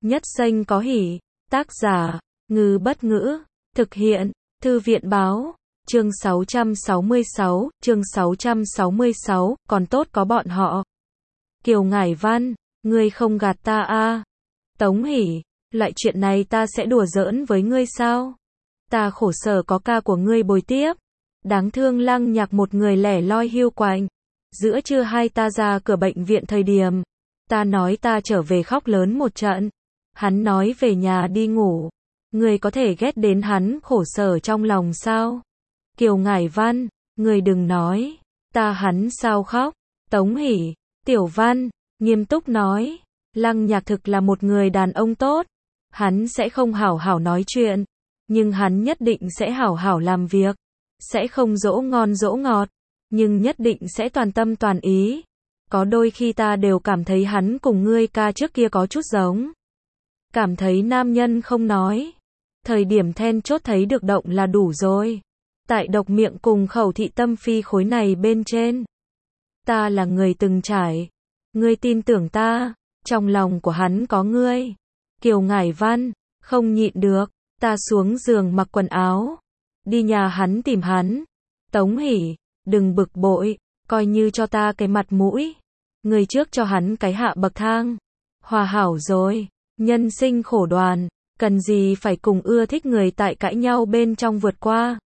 Nhất danh có hỷ. Tác giả, Ngư Bất Ngữ. Thực hiện, Thư viện Báo. Chương 666, còn tốt có bọn họ. Kiều Ngải Văn, ngươi không gạt ta a? Tống Hỷ, loại chuyện này ta sẽ đùa giỡn với ngươi sao? Ta khổ sở có ca của ngươi bồi tiếp. Đáng thương Lăng Nhạc một người lẻ loi hiu quạnh. Giữa trưa hai ta ra cửa bệnh viện thời điểm. Ta nói ta trở về khóc lớn một trận. Hắn nói về nhà đi ngủ. Ngươi có thể ghét đến hắn khổ sở trong lòng sao? Kiều Ngải Văn, ngươi đừng nói. Ta hắn sao khóc? Tống Hỷ, Tiểu Văn, nghiêm túc nói. Lăng Nhạc thực là một người đàn ông tốt. Hắn sẽ không hảo hảo nói chuyện. Nhưng hắn nhất định sẽ hảo hảo làm việc. Sẽ không dỗ ngon dỗ ngọt. Nhưng nhất định sẽ toàn tâm toàn ý. Có đôi khi ta đều cảm thấy hắn cùng ngươi ca trước kia có chút giống. Cảm thấy nam nhân không nói. Thời điểm then chốt thấy được động là đủ rồi. Tại độc miệng cùng khẩu thị tâm phi khối này bên trên. Ta là người từng trải. Ngươi tin tưởng ta. Trong lòng của hắn có ngươi. Kiều Ngải Văn, không nhịn được. Ta xuống giường mặc quần áo. Đi nhà hắn tìm hắn. Tống Hỷ, đừng bực bội. Coi như cho ta cái mặt mũi. Ngươi trước cho hắn cái hạ bậc thang. Hòa hảo rồi. Nhân sinh khổ đoàn. Cần gì phải cùng ưa thích người tại cãi nhau bên trong vượt qua.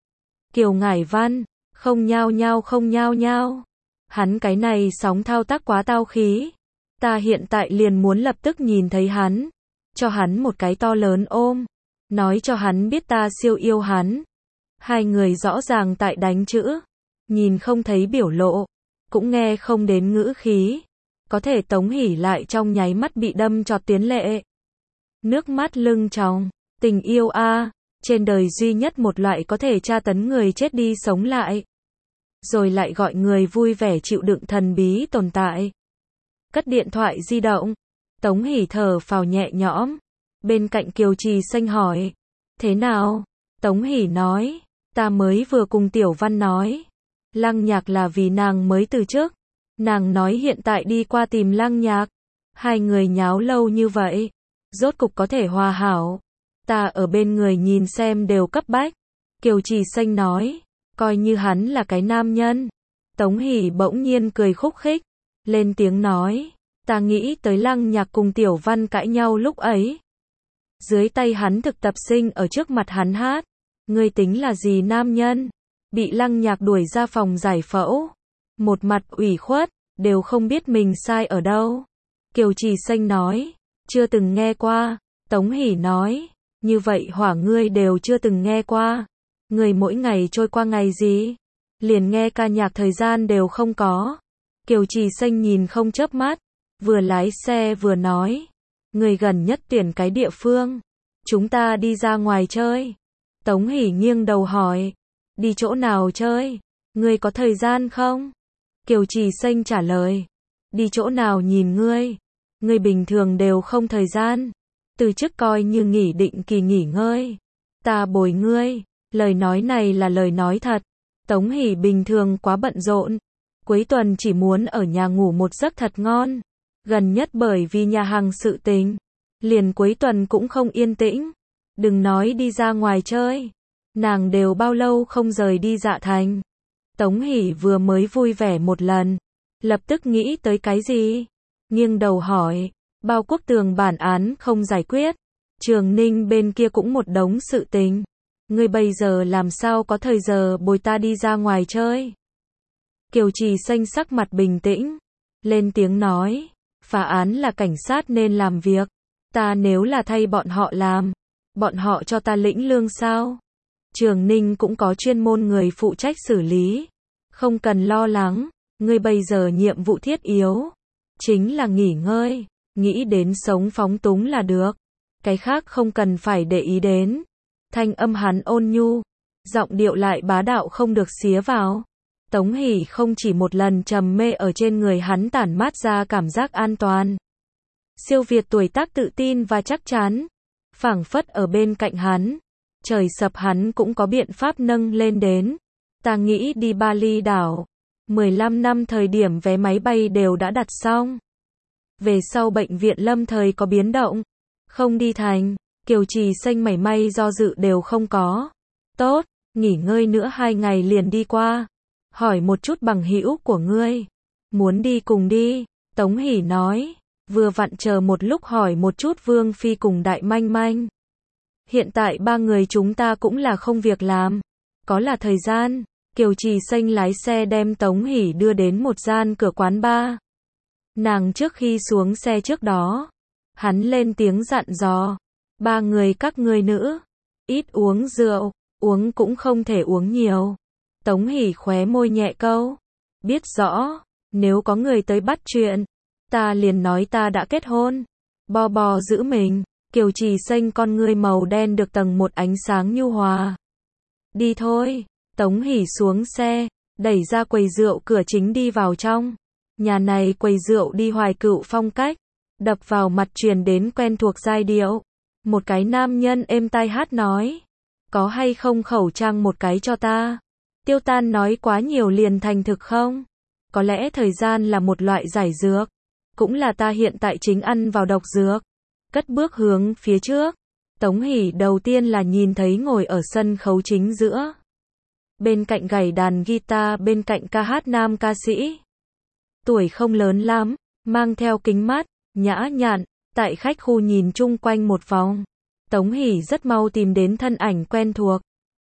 Kiều Ngải Văn, không nhao nhao. Hắn cái này sóng thao tác quá tao khí. Ta hiện tại liền muốn lập tức nhìn thấy hắn. Cho hắn một cái to lớn ôm. Nói cho hắn biết ta siêu yêu hắn. Hai người rõ ràng tại đánh chữ. Nhìn không thấy biểu lộ. Cũng nghe không đến ngữ khí. Có thể Tống Hỷ lại trong nháy mắt bị đâm trọt tiến lệ. Nước mắt lưng tròng. Tình yêu a, trên đời duy nhất một loại có thể tra tấn người chết đi sống lại. Rồi lại gọi người vui vẻ chịu đựng thần bí tồn tại. Cất điện thoại di động. Tống Hỷ thở phào nhẹ nhõm. Bên cạnh Kiều Trì Xanh hỏi. Thế nào? Tống Hỷ nói. Ta mới vừa cùng Tiểu Văn nói. Lăng Nhạc là vì nàng mới từ chức. Nàng nói hiện tại đi qua tìm Lăng Nhạc. Hai người nháo lâu như vậy. Rốt cục có thể hòa hảo. Ta ở bên người nhìn xem đều cấp bách. Kiều Trì Xanh nói. Coi như hắn là cái nam nhân. Tống Hỷ bỗng nhiên cười khúc khích. Lên tiếng nói. Ta nghĩ tới Lăng Nhạc cùng Tiểu Văn cãi nhau lúc ấy. Dưới tay hắn thực tập sinh ở trước mặt hắn hát. Ngươi tính là gì nam nhân? Bị Lăng Nhạc đuổi ra phòng giải phẫu. Một mặt ủy khuất. Đều không biết mình sai ở đâu. Kiều Trì Xanh nói. Chưa từng nghe qua. Tống Hỷ nói. Như vậy hỏa ngươi đều chưa từng nghe qua. Ngươi mỗi ngày trôi qua ngày gì? Liền nghe ca nhạc thời gian đều không có. Kiều Trì Xanh nhìn không chớp mắt. Vừa lái xe vừa nói. Ngươi gần nhất tuyển cái địa phương. Chúng ta đi ra ngoài chơi. Tống Hỷ nghiêng đầu hỏi. Đi chỗ nào chơi? Ngươi có thời gian không? Kiều Trì Xanh trả lời. Đi chỗ nào nhìn ngươi? Ngươi bình thường đều không thời gian. Từ chức coi như nghỉ định kỳ nghỉ ngơi. Ta bồi ngươi. Lời nói này là lời nói thật. Tống Hỷ bình thường quá bận rộn. Cuối tuần chỉ muốn ở nhà ngủ một giấc thật ngon. Gần nhất bởi vì nhà hàng sự tình. Liền cuối tuần cũng không yên tĩnh. Đừng nói đi ra ngoài chơi. Nàng đều bao lâu không rời đi Dạ Thành. Tống Hỷ vừa mới vui vẻ một lần. Lập tức nghĩ tới cái gì? Nghiêng đầu hỏi. Bao Quốc Tường bản án không giải quyết. Trường Ninh bên kia cũng một đống sự tình. Ngươi bây giờ làm sao có thời giờ bồi ta đi ra ngoài chơi? Kiều Trì Xanh sắc mặt bình tĩnh. Lên tiếng nói. Phá án là cảnh sát nên làm việc. Ta nếu là thay bọn họ làm. Bọn họ cho ta lĩnh lương sao? Trường Ninh cũng có chuyên môn người phụ trách xử lý. Không cần lo lắng. Ngươi bây giờ nhiệm vụ thiết yếu. Chính là nghỉ ngơi. Nghĩ đến sống phóng túng là được. Cái khác không cần phải để ý đến. Thanh âm hắn ôn nhu. Giọng điệu lại bá đạo không được xía vào. Tống Hỷ không chỉ một lần trầm mê ở trên người hắn tản mát ra cảm giác an toàn. Siêu việt tuổi tác tự tin và chắc chắn. Phảng phất ở bên cạnh hắn. Trời sập hắn cũng có biện pháp nâng lên đến. Ta nghĩ đi Bali đảo. 15 năm thời điểm vé máy bay đều đã đặt xong. Về sau bệnh viện lâm thời có biến động. Không đi thành. Kiều Trì Xanh mảy may do dự đều không có. Tốt, nghỉ ngơi nữa 2 ngày liền đi qua. Hỏi một chút bằng hữu của ngươi. Muốn đi cùng đi. Tống Hỷ nói. Vừa vặn chờ một lúc hỏi một chút Vương Phi cùng Đại Manh Manh. Hiện tại 3 người chúng ta cũng là không việc làm. Có là thời gian. Kiều Trì Xanh lái xe đem Tống Hỷ đưa đến một gian cửa quán bar. Nàng trước khi xuống xe trước đó. Hắn lên tiếng dặn dò. 3 người các ngươi nữ. Ít uống rượu. Uống cũng không thể uống nhiều. Tống Hỷ khóe môi nhẹ câu. Biết rõ. Nếu có người tới bắt chuyện. Ta liền nói ta đã kết hôn. Bo bo giữ mình. Kiều Trì Xanh con ngươi màu đen được tầng một ánh sáng nhu hòa. Đi thôi. Tống Hỷ xuống xe. Đẩy ra quầy rượu cửa chính đi vào trong. Nhà này quầy rượu đi Hoài Cựu phong cách. Đập vào mặt truyền đến quen thuộc giai điệu. Một cái nam nhân êm tai hát nói. Có hay không khẩu trang một cái cho ta. Tiêu Tan nói quá nhiều liền thành thực không? Có lẽ thời gian là một loại giải dược. Cũng là ta hiện tại chính ăn vào độc dược. Cất bước hướng phía trước. Tống Hỷ đầu tiên là nhìn thấy ngồi ở sân khấu chính giữa. Bên cạnh gảy đàn guitar, bên cạnh ca hát nam ca sĩ. Tuổi không lớn lắm, mang theo kính mát, nhã nhặn, tại khách khu nhìn chung quanh một vòng. Tống Hỷ rất mau tìm đến thân ảnh quen thuộc.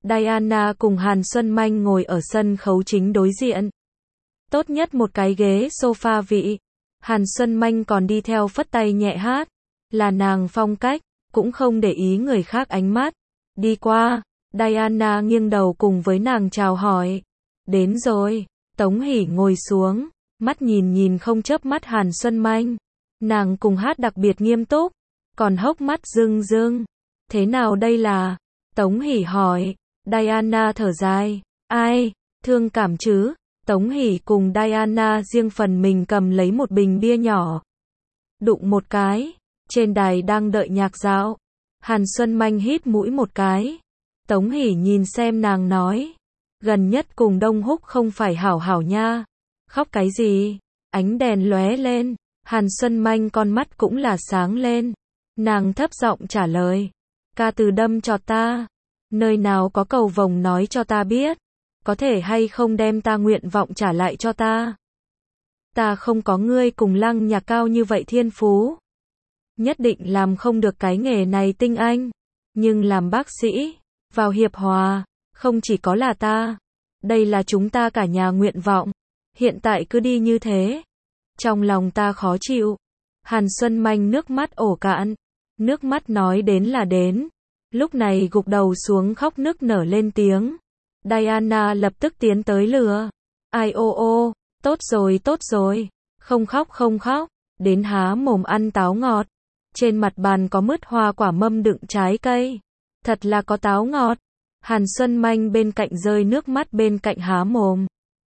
Diana cùng Hàn Xuân Manh ngồi ở sân khấu chính đối diện. Tốt nhất một cái ghế sofa vị. Hàn Xuân Manh còn đi theo phất tay nhẹ hát. Là nàng phong cách, cũng không để ý người khác ánh mắt. Đi qua, Diana nghiêng đầu cùng với nàng chào hỏi. Đến rồi. Tống Hỷ ngồi xuống, mắt nhìn không chớp mắt Hàn Xuân Manh. Nàng cùng hát đặc biệt nghiêm túc, còn hốc mắt rưng rưng. Thế nào đây là? Tống Hỷ hỏi. Diana thở dài. Ai? Thương cảm chứ? Tống Hỷ cùng Diana riêng phần mình cầm lấy một bình bia nhỏ. Đụng một cái. Trên đài đang đợi nhạc dạo. Hàn Xuân Manh hít mũi một cái. Tống Hỷ nhìn xem nàng nói. Gần nhất cùng Đông Húc không phải hảo hảo nha. Khóc cái gì? Ánh đèn lóe lên. Hàn Xuân Manh con mắt cũng là sáng lên. Nàng thấp giọng trả lời. Ca từ đâm cho ta. Nơi nào có cầu vồng nói cho ta biết. Có thể hay không đem ta nguyện vọng trả lại cho ta. Ta không có ngươi cùng Lăng Nhạc cao như vậy thiên phú. Nhất định làm không được cái nghề này tinh anh. Nhưng làm bác sĩ, vào hiệp hòa, không chỉ có là ta. Đây là chúng ta cả nhà nguyện vọng. Hiện tại cứ đi như thế. Trong lòng ta khó chịu. Hàn Xuân Manh nước mắt ổ cạn. Nước mắt nói đến là đến. Lúc này gục đầu xuống khóc nức nở lên tiếng. Diana lập tức tiến tới lừa. Ai ô ô, tốt rồi. Không khóc. Đến há mồm ăn táo ngọt. Trên mặt bàn có mứt hoa quả mâm đựng trái cây. Thật là có táo ngọt. Hàn Xuân Manh bên cạnh rơi nước mắt bên cạnh há mồm.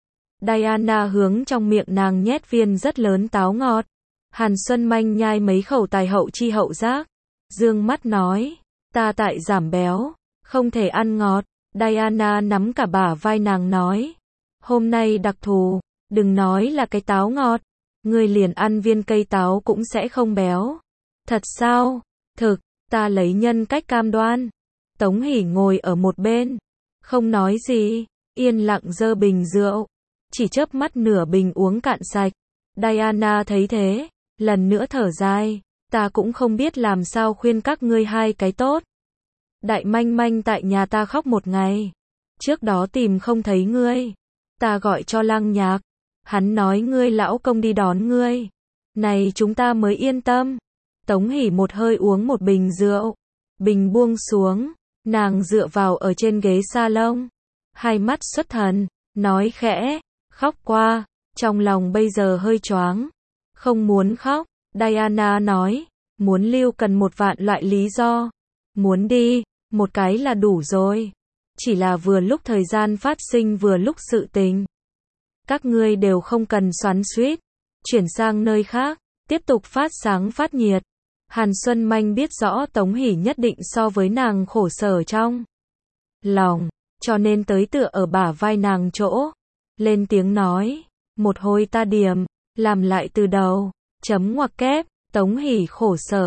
Diana hướng trong miệng nàng nhét viên rất lớn táo ngọt. Hàn Xuân Manh nhai mấy khẩu tài hậu chi hậu giác. Dương mắt nói. Ta tại giảm béo. Không thể ăn ngọt. Diana nắm cả bả vai nàng nói. Hôm nay đặc thù. Đừng nói là cái táo ngọt. Ngươi liền ăn viên cây táo cũng sẽ không béo. Thật sao? Thực, ta lấy nhân cách cam đoan. Tống Hỷ ngồi ở một bên. Không nói gì. Yên lặng giơ bình rượu. Chỉ chớp mắt nửa bình uống cạn sạch. Diana thấy thế. Lần nữa thở dài. Ta cũng không biết làm sao khuyên các ngươi hai cái tốt. Đại Manh Manh tại nhà ta khóc một ngày. Trước đó tìm không thấy ngươi. Ta gọi cho Lăng Nhạc. Hắn nói ngươi lão công đi đón ngươi. Này chúng ta mới yên tâm. Tống Hỷ một hơi uống một bình rượu. Bình buông xuống. Nàng dựa vào ở trên ghế salon. Hai mắt xuất thần. Nói khẽ. Khóc qua. Trong lòng bây giờ hơi choáng. Không muốn khóc. Diana nói. Muốn lưu cần 1 vạn loại lý do. Muốn đi. Một cái là đủ rồi. Chỉ là vừa lúc thời gian phát sinh vừa lúc sự tình. Các ngươi đều không cần xoắn xuýt. Chuyển sang nơi khác. Tiếp tục phát sáng phát nhiệt. Hàn Xuân Manh biết rõ Tống Hỷ nhất định so với nàng khổ sở trong lòng. Cho nên tới tựa ở bả vai nàng chỗ. Lên tiếng nói. Một hồi ta điểm. Làm lại từ đầu. Chấm ngoặc kép. Tống Hỷ khổ sở.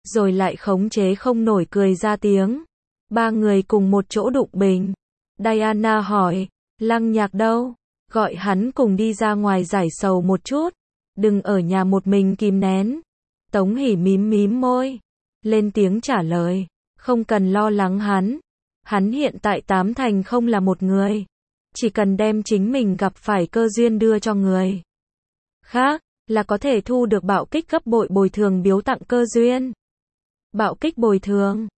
rồi lại khống chế không nổi cười ra tiếng. Ba người cùng một chỗ đụng bình. Diana hỏi, Lăng Nhạc đâu? Gọi hắn cùng đi ra ngoài giải sầu một chút. Đừng ở nhà một mình kìm nén. Tống Hỷ mím mím môi. Lên tiếng trả lời. Không cần lo lắng hắn. Hắn hiện tại tám thành không là một người. Chỉ cần đem chính mình gặp phải cơ duyên đưa cho người khác, là có thể thu được bạo kích gấp bội bồi thường biếu tặng cơ duyên. Bạo kích bồi thường.